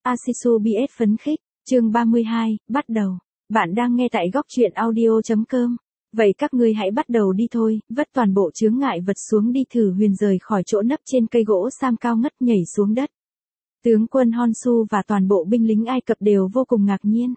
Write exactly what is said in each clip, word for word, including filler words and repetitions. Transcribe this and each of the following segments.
Asisu bê ét phấn khích, chương ba mươi hai, bắt đầu. Bạn đang nghe tại góc truyện audio chấm com. Vậy các ngươi hãy bắt đầu đi thôi, vất toàn bộ chướng ngại vật xuống đi. Thử Huyền rời khỏi chỗ nấp trên cây gỗ sam cao ngất nhảy xuống đất. Tướng quân Honsu và toàn bộ binh lính Ai Cập đều vô cùng ngạc nhiên.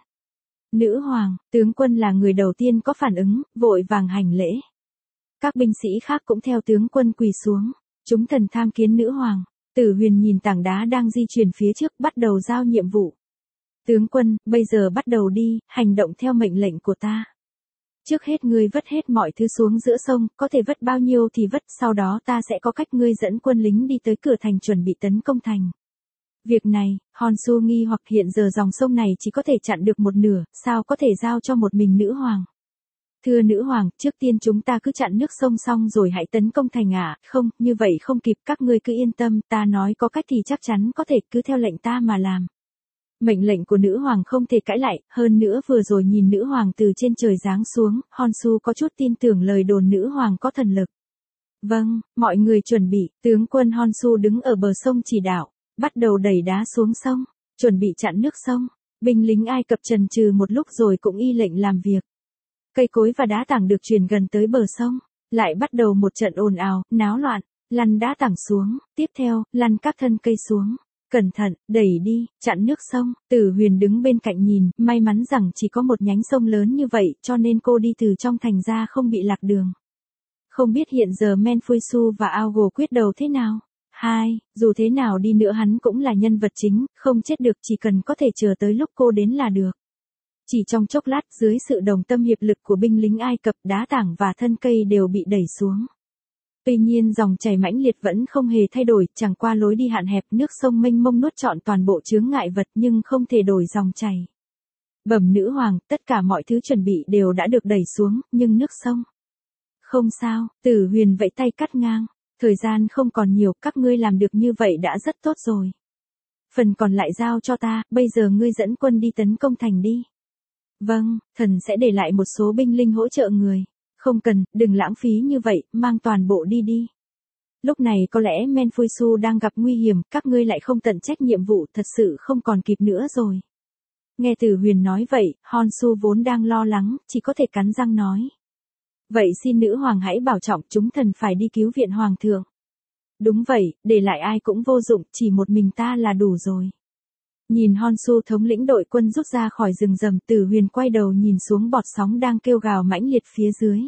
Nữ hoàng, tướng quân là người đầu tiên có phản ứng, vội vàng hành lễ. Các binh sĩ khác cũng theo tướng quân quỳ xuống. Chúng thần tham kiến nữ hoàng. Tử Huyền nhìn tảng đá đang di chuyển phía trước, bắt đầu giao nhiệm vụ. Tướng quân, bây giờ bắt đầu đi, hành động theo mệnh lệnh của ta. Trước hết ngươi vất hết mọi thứ xuống giữa sông, có thể vất bao nhiêu thì vất, sau đó ta sẽ có cách ngươi dẫn quân lính đi tới cửa thành chuẩn bị tấn công thành. Việc này, Honsu nghi hoặc hiện giờ dòng sông này chỉ có thể chặn được một nửa, sao có thể giao cho một mình nữ hoàng. Thưa nữ hoàng, trước tiên chúng ta cứ chặn nước sông xong rồi hãy tấn công thành ạ. À? Không, như vậy không kịp, các ngươi cứ yên tâm, ta nói có cách thì chắc chắn có thể, cứ theo lệnh ta mà làm. Mệnh lệnh của nữ hoàng không thể cãi lại, hơn nữa vừa rồi nhìn nữ hoàng từ trên trời giáng xuống, Honsu có chút tin tưởng lời đồn nữ hoàng có thần lực. Vâng, mọi người chuẩn bị, tướng quân Honsu đứng ở bờ sông chỉ đạo, bắt đầu đẩy đá xuống sông, chuẩn bị chặn nước sông. Binh lính Ai Cập chần chừ một lúc rồi cũng y lệnh làm việc. Cây cối và đá tảng được chuyển gần tới bờ sông, lại bắt đầu một trận ồn ào, náo loạn, lăn đá tảng xuống, tiếp theo, lăn các thân cây xuống. Cẩn thận, đẩy đi, chặn nước sông. Tử Huyền đứng bên cạnh nhìn, may mắn rằng chỉ có một nhánh sông lớn như vậy, cho nên cô đi từ trong thành ra không bị lạc đường. Không biết hiện giờ Menfuisu và Aogo quyết đầu thế nào? Hai, dù thế nào đi nữa hắn cũng là nhân vật chính, không chết được, chỉ cần có thể chờ tới lúc cô đến là được. Chỉ trong chốc lát, dưới sự đồng tâm hiệp lực của binh lính Ai Cập, đá tảng và thân cây đều bị đẩy xuống. Tuy nhiên dòng chảy mãnh liệt vẫn không hề thay đổi, chẳng qua lối đi hạn hẹp, nước sông mênh mông nuốt trọn toàn bộ chướng ngại vật nhưng không thể đổi dòng chảy. Bẩm nữ hoàng, tất cả mọi thứ chuẩn bị đều đã được đẩy xuống, nhưng nước sông. Không sao, Tử Huyền vẫy tay cắt ngang. Thời gian không còn nhiều, các ngươi làm được như vậy đã rất tốt rồi. Phần còn lại giao cho ta, bây giờ ngươi dẫn quân đi tấn công thành đi. Vâng, thần sẽ để lại một số binh linh hỗ trợ người. Không cần, đừng lãng phí như vậy, mang toàn bộ đi đi. Lúc này có lẽ Menfuisu đang gặp nguy hiểm, các ngươi lại không tận trách nhiệm vụ, thật sự không còn kịp nữa rồi. Nghe Tử Huyền nói vậy, Honsu vốn đang lo lắng, chỉ có thể cắn răng nói. Vậy xin nữ hoàng hãy bảo trọng, chúng thần phải đi cứu viện hoàng thượng. Đúng vậy, để lại ai cũng vô dụng, chỉ một mình ta là đủ rồi. Nhìn Honsu thống lĩnh đội quân rút ra khỏi rừng rầm, Tử Huyền quay đầu nhìn xuống bọt sóng đang kêu gào mãnh liệt phía dưới.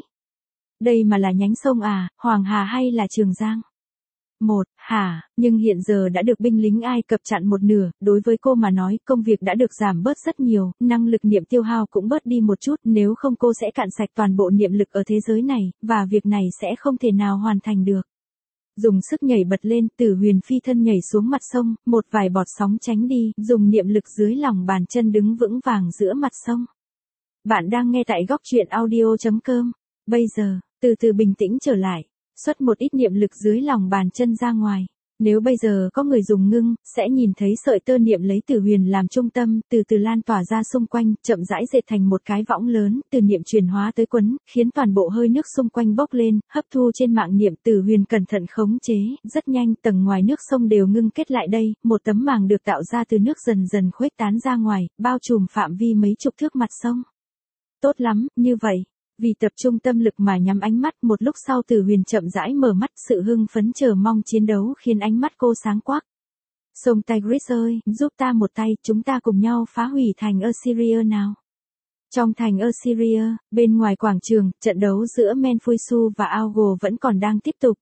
Đây mà là nhánh sông à, Hoàng Hà hay là Trường Giang? Một, hả, nhưng hiện giờ đã được binh lính Ai Cập chặn một nửa, đối với cô mà nói, công việc đã được giảm bớt rất nhiều, năng lực niệm tiêu hao cũng bớt đi một chút, nếu không cô sẽ cạn sạch toàn bộ niệm lực ở thế giới này, và việc này sẽ không thể nào hoàn thành được. Dùng sức nhảy bật lên, Tử Huyền phi thân nhảy xuống mặt sông, một vài bọt sóng tránh đi, dùng niệm lực dưới lòng bàn chân đứng vững vàng giữa mặt sông. Bạn đang nghe tại góc truyện audio chấm com. Bây giờ, từ từ bình tĩnh trở lại, xuất một ít niệm lực dưới lòng bàn chân ra ngoài. Nếu bây giờ có người dùng ngưng, sẽ nhìn thấy sợi tơ niệm lấy Tử Huyền làm trung tâm, từ từ lan tỏa ra xung quanh, chậm rãi dệt thành một cái võng lớn, từ niệm chuyển hóa tới quấn, khiến toàn bộ hơi nước xung quanh bốc lên, hấp thu trên mạng niệm. Tử Huyền cẩn thận khống chế, rất nhanh, tầng ngoài nước sông đều ngưng kết lại đây, một tấm màng được tạo ra từ nước dần dần khuếch tán ra ngoài, bao trùm phạm vi mấy chục thước mặt sông. Tốt lắm, như vậy. Vì tập trung tâm lực mà nhắm ánh mắt, một lúc sau Tử Huyền chậm rãi mở mắt, sự hưng phấn chờ mong chiến đấu khiến ánh mắt cô sáng quắc. Sông Tigris ơi, giúp ta một tay, chúng ta cùng nhau phá hủy thành Assyria nào. Trong thành Assyria, bên ngoài quảng trường, trận đấu giữa Menfuisu và Aogo vẫn còn đang tiếp tục.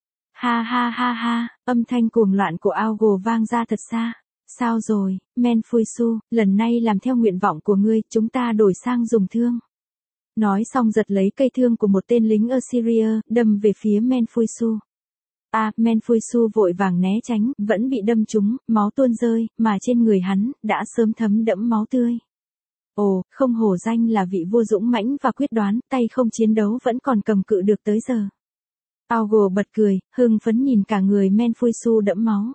Ha ha ha ha, âm thanh cuồng loạn của Aogo vang ra thật xa. Sao rồi, Menfuisu, lần này làm theo nguyện vọng của ngươi, chúng ta đổi sang dùng thương. Nói xong giật lấy cây thương của một tên lính Assyria, đâm về phía Menfuisu. À, Menfuisu vội vàng né tránh, vẫn bị đâm trúng, máu tuôn rơi, mà trên người hắn, đã sớm thấm đẫm máu tươi. Ồ, không hổ danh là vị vua dũng mãnh và quyết đoán, tay không chiến đấu vẫn còn cầm cự được tới giờ. Aogo bật cười, hưng phấn nhìn cả người Menfuisu đẫm máu.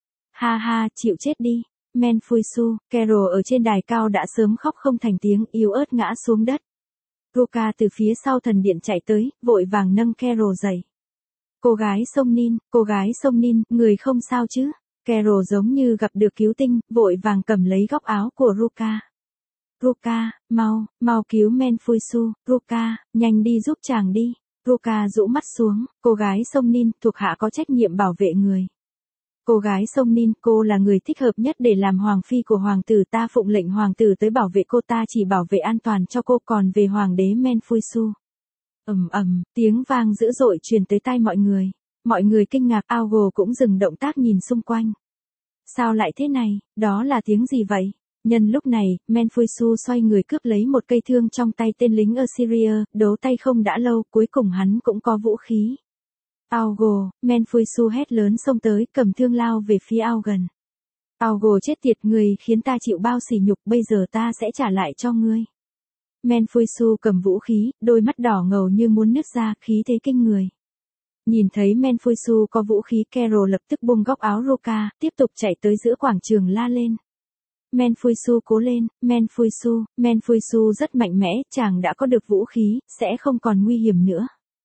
Ha ha, chịu chết đi. Menfuisu, Carol ở trên đài cao đã sớm khóc không thành tiếng, yếu ớt ngã xuống đất. Ruka từ phía sau thần điện chạy tới, vội vàng nâng Carol dậy. Cô gái sông Nin, cô gái sông Nin, người không sao chứ? Carol giống như gặp được cứu tinh, vội vàng cầm lấy góc áo của Ruka. Ruka, mau, mau cứu Menfuisu, Ruka, nhanh đi giúp chàng đi. Ruka rũ mắt xuống, cô gái sông Nin, thuộc hạ có trách nhiệm bảo vệ người. Cô gái sông Nin, cô là người thích hợp nhất để làm hoàng phi của hoàng tử, ta phụng lệnh hoàng tử tới bảo vệ cô, ta chỉ bảo vệ an toàn cho cô, còn về hoàng đế Menfuisu. Ầm ầm, tiếng vang dữ dội truyền tới tai mọi người. Mọi người kinh ngạc, Augo cũng dừng động tác nhìn xung quanh. Sao lại thế này, đó là tiếng gì vậy? Nhân lúc này, Menfuisu xoay người cướp lấy một cây thương trong tay tên lính Assyria, đấu tay không đã lâu, cuối cùng hắn cũng có vũ khí. Augo, Menfuisu hét lớn xông tới, cầm thương lao về phía Augen. Augo chết tiệt, người khiến ta chịu bao sỉ nhục, bây giờ ta sẽ trả lại cho ngươi. Menfuisu cầm vũ khí, đôi mắt đỏ ngầu như muốn nứt ra, khí thế kinh người. Nhìn thấy Menfuisu có vũ khí, Carol lập tức buông góc áo Ruka, tiếp tục chạy tới giữa quảng trường la lên. Menfuisu cố lên, Menfuisu, Menfuisu rất mạnh mẽ, chàng đã có được vũ khí, sẽ không còn nguy hiểm nữa.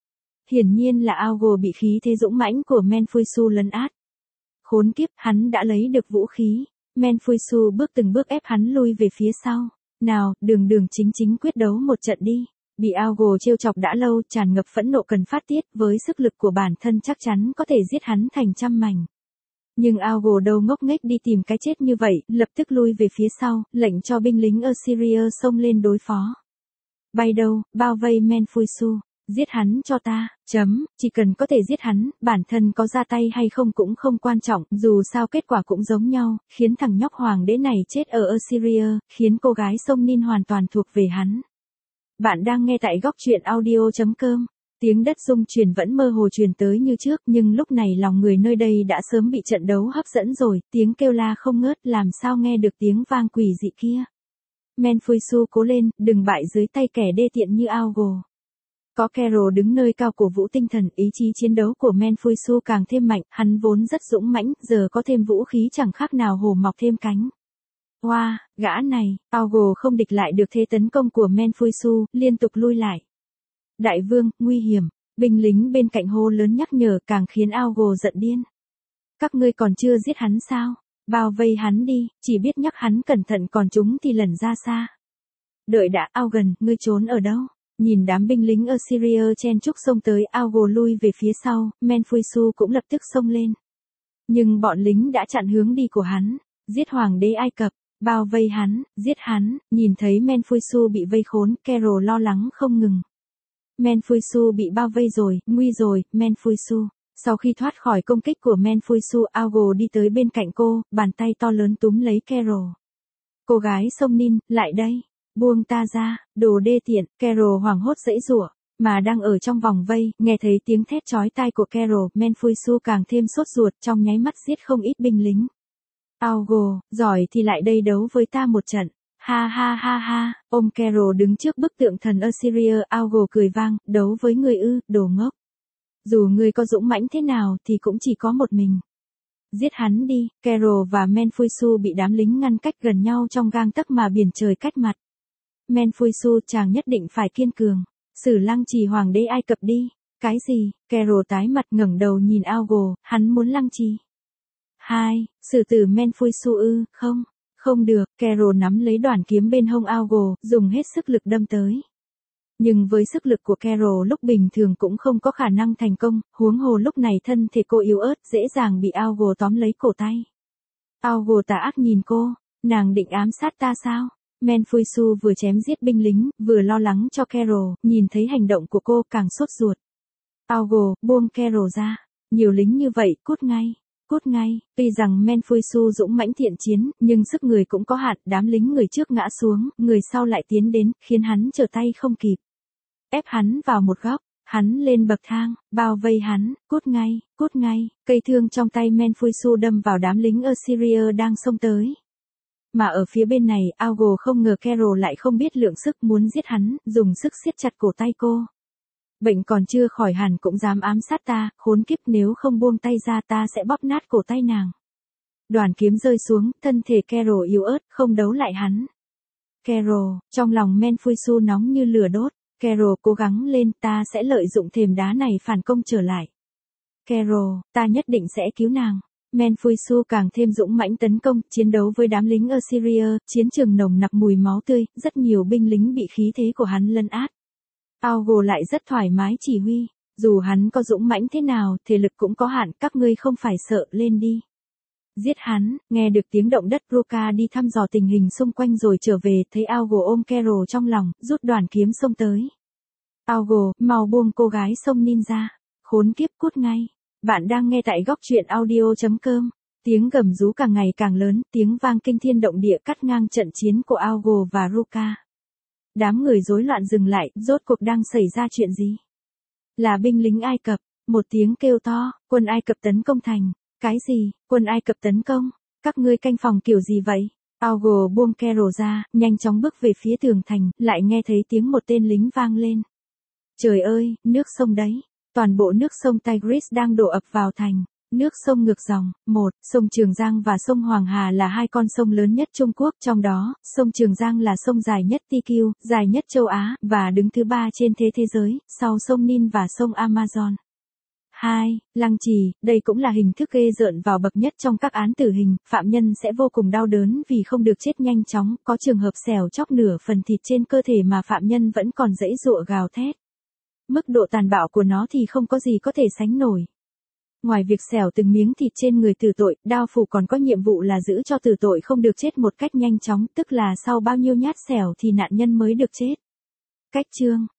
Hiển nhiên là Augo bị khí thế dũng mãnh của Menfuisu lấn át. Khốn kiếp, hắn đã lấy được vũ khí. Menfuisu bước từng bước ép hắn lui về phía sau. Nào, đường đường chính chính quyết đấu một trận đi. Bị Augo trêu chọc đã lâu, tràn ngập phẫn nộ cần phát tiết, với sức lực của bản thân chắc chắn có thể giết hắn thành trăm mảnh. Nhưng Augo đâu ngốc nghếch đi tìm cái chết như vậy, lập tức lui về phía sau, lệnh cho binh lính Assyria xông lên đối phó. Bay đâu, bao vây Menfuisu, giết hắn cho ta, chấm, chỉ cần có thể giết hắn, bản thân có ra tay hay không cũng không quan trọng, dù sao kết quả cũng giống nhau, khiến thằng nhóc hoàng đế này chết ở Assyria, khiến cô gái sông Nin hoàn toàn thuộc về hắn. Bạn đang nghe tại góc truyện audio chấm com. Tiếng đất rung chuyển vẫn mơ hồ truyền tới như trước, nhưng lúc này lòng người nơi đây đã sớm bị trận đấu hấp dẫn rồi, tiếng kêu la không ngớt, làm sao nghe được tiếng vang quỷ dị kia. Menfuisu cố lên, đừng bại dưới tay kẻ đê tiện như Augo. Có Carol đứng nơi cao cổ vũ tinh thần, ý chí chiến đấu của Menfuisu càng thêm mạnh, hắn vốn rất dũng mãnh, giờ có thêm vũ khí chẳng khác nào hổ mọc thêm cánh. Wow, gã này, Augo không địch lại được thế tấn công của Menfuisu, liên tục lui lại. Đại vương, nguy hiểm, binh lính bên cạnh hô lớn nhắc nhở, càng khiến Augo giận điên. Các ngươi còn chưa giết hắn sao? Bao vây hắn đi, chỉ biết nhắc hắn cẩn thận, còn chúng thì lẩn ra xa. Đợi đã, Augen, ngươi trốn ở đâu? Nhìn đám binh lính Assyria chen chúc xông tới, Augo lui về phía sau, Menfuisu cũng lập tức xông lên. Nhưng bọn lính đã chặn hướng đi của hắn, giết hoàng đế Ai Cập, bao vây hắn, giết hắn, nhìn thấy Menfuisu bị vây khốn, Carol lo lắng không ngừng. Menfuisu bị bao vây rồi, nguy rồi, Menfuisu. Sau khi thoát khỏi công kích của Menfuisu, Augo đi tới bên cạnh cô, bàn tay to lớn túm lấy Carol. Cô gái sông Nin, lại đây. Buông ta ra, đồ đê tiện, Carol hoảng hốt giãy giụa, mà đang ở trong vòng vây, nghe thấy tiếng thét chói tai của Carol, Menfuisu càng thêm sốt ruột, trong nháy mắt giết không ít binh lính. Augo, giỏi thì lại đây đấu với ta một trận. Ha ha ha ha, ôm Carol đứng trước bức tượng thần Assyria, Augo cười vang, đấu với người ư, đồ ngốc. Dù người có dũng mãnh thế nào thì cũng chỉ có một mình. Giết hắn đi, Carol và Menfuisu bị đám lính ngăn cách gần nhau trong gang tấc mà biển trời cách mặt. Menfuisu, chàng nhất định phải kiên cường, xử lăng trì hoàng đế Ai Cập đi. Cái gì? Carol tái mặt ngẩng đầu nhìn Augo, hắn muốn lăng trì. Hai, xử tử Menfuisu ư, không, không được, Carol nắm lấy đoản kiếm bên hông Augo, dùng hết sức lực đâm tới. Nhưng với sức lực của Carol lúc bình thường cũng không có khả năng thành công, huống hồ lúc này thân thể cô yếu ớt, dễ dàng bị Augo tóm lấy cổ tay. Augo tà ác nhìn cô, nàng định ám sát ta sao? Menfuisu vừa chém giết binh lính, vừa lo lắng cho Carol, nhìn thấy hành động của cô càng sốt ruột. Augo, buông Carol ra, nhiều lính như vậy, cút ngay. Cút ngay, tuy rằng Menfuisu dũng mãnh thiện chiến, nhưng sức người cũng có hạn, đám lính người trước ngã xuống, người sau lại tiến đến, khiến hắn trở tay không kịp. Ép hắn vào một góc, hắn lên bậc thang, bao vây hắn, cút ngay, cút ngay, cây thương trong tay Menfuisu đâm vào đám lính Assyria đang xông tới. Mà ở phía bên này, Augo không ngờ Carol lại không biết lượng sức, muốn giết hắn, dùng sức siết chặt cổ tay cô. Bệnh còn chưa khỏi hẳn cũng dám ám sát ta, khốn kiếp, nếu không buông tay ra ta sẽ bóp nát cổ tay nàng. Đoàn kiếm rơi xuống, thân thể Carol yếu ớt, không đấu lại hắn. Carol, trong lòng Menfuisu nóng như lửa đốt, Carol cố gắng lên, ta sẽ lợi dụng thềm đá này phản công trở lại. Carol, ta nhất định sẽ cứu nàng. Menfuisu càng thêm dũng mãnh tấn công, chiến đấu với đám lính Assyria, chiến trường nồng nặc mùi máu tươi, rất nhiều binh lính bị khí thế của hắn lấn át. Augo lại rất thoải mái chỉ huy, dù hắn có dũng mãnh thế nào, thể lực cũng có hạn, các ngươi không phải sợ, lên đi. Giết hắn. Nghe được tiếng động đất, Ruka đi thăm dò tình hình xung quanh rồi trở về, thấy Augo ôm Carol trong lòng, rút đoàn kiếm xông tới. Augo, mau buông cô gái sông ninja. Khốn kiếp, cút ngay. Bạn đang nghe tại góc truyện audio chấm com. Tiếng gầm rú càng ngày càng lớn, tiếng vang kinh thiên động địa cắt ngang trận chiến của Augo và Ruka. Đám người rối loạn dừng lại, rốt cuộc đang xảy ra chuyện gì? Là binh lính Ai Cập. Một tiếng kêu to, quân Ai Cập tấn công thành. Cái gì, quân Ai Cập tấn công? Các ngươi canh phòng kiểu gì vậy? Augo buông Carol ra, nhanh chóng bước về phía tường thành, lại nghe thấy tiếng một tên lính vang lên. Trời ơi, nước sông đấy. Toàn bộ nước sông Tigris đang đổ ập vào thành. Nước sông ngược dòng. Một, sông Trường Giang và sông Hoàng Hà là hai con sông lớn nhất Trung Quốc, trong đó, sông Trường Giang là sông dài nhất Ti Kiu, dài nhất châu Á, và đứng thứ ba trên thế thế giới, sau sông Nin và sông Amazon. Hai, lăng trì, đây cũng là hình thức ghê rợn vào bậc nhất trong các án tử hình, phạm nhân sẽ vô cùng đau đớn vì không được chết nhanh chóng, có trường hợp xẻo chóc nửa phần thịt trên cơ thể mà phạm nhân vẫn còn giãy giụa gào thét. Mức độ tàn bạo của nó thì không có gì có thể sánh nổi. Ngoài việc xẻo từng miếng thịt trên người tử tội, đao phủ còn có nhiệm vụ là giữ cho tử tội không được chết một cách nhanh chóng, tức là sau bao nhiêu nhát xẻo thì nạn nhân mới được chết. Cách chương,